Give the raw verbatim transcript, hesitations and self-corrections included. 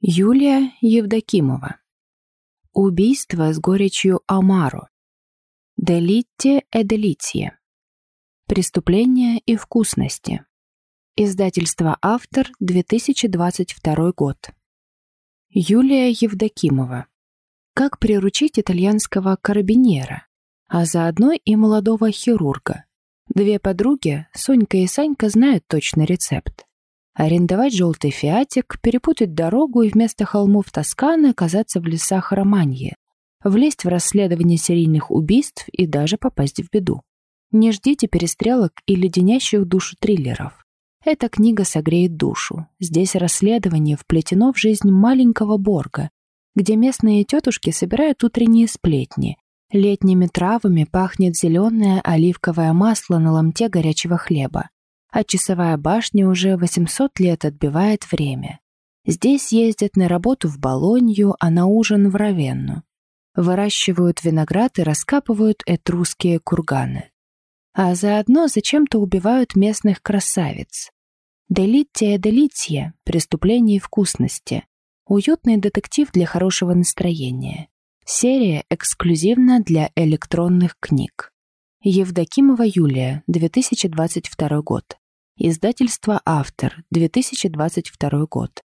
Юлия Евдокимова. Убийство с горечью Амаро. Делитте e delizia. Преступления и вкусности. Издательство «Автор», две тысячи двадцать второй год. Юлия Евдокимова. Как приручить итальянского карабинера, а заодно и молодого хирурга. Две подруги, Сонька и Санька, знают точный рецепт. Арендовать желтый фиатик, перепутать дорогу и вместо холмов Тосканы оказаться в лесах Романьи, влезть в расследование серийных убийств и даже попасть в беду. Не ждите перестрелок и леденящих душу триллеров. Эта книга согреет душу. Здесь расследование вплетено в жизнь маленького Борга, где местные тетушки собирают утренние сплетни. Летними травами пахнет зеленое оливковое масло на ломте горячего хлеба, а часовая башня уже восемьсот лет отбивает время. Здесь ездят на работу в Болонью, а на ужин в Равенну. Выращивают виноград и раскапывают этрусские курганы. А заодно зачем-то убивают местных красавиц. Делитте e delizia. Преступление и вкусности. Уютный детектив для хорошего настроения. Серия эксклюзивно для электронных книг. Евдокимова Юлия, две тысячи двадцать второй год. Издательство «Автор», две тысячи двадцать второй год.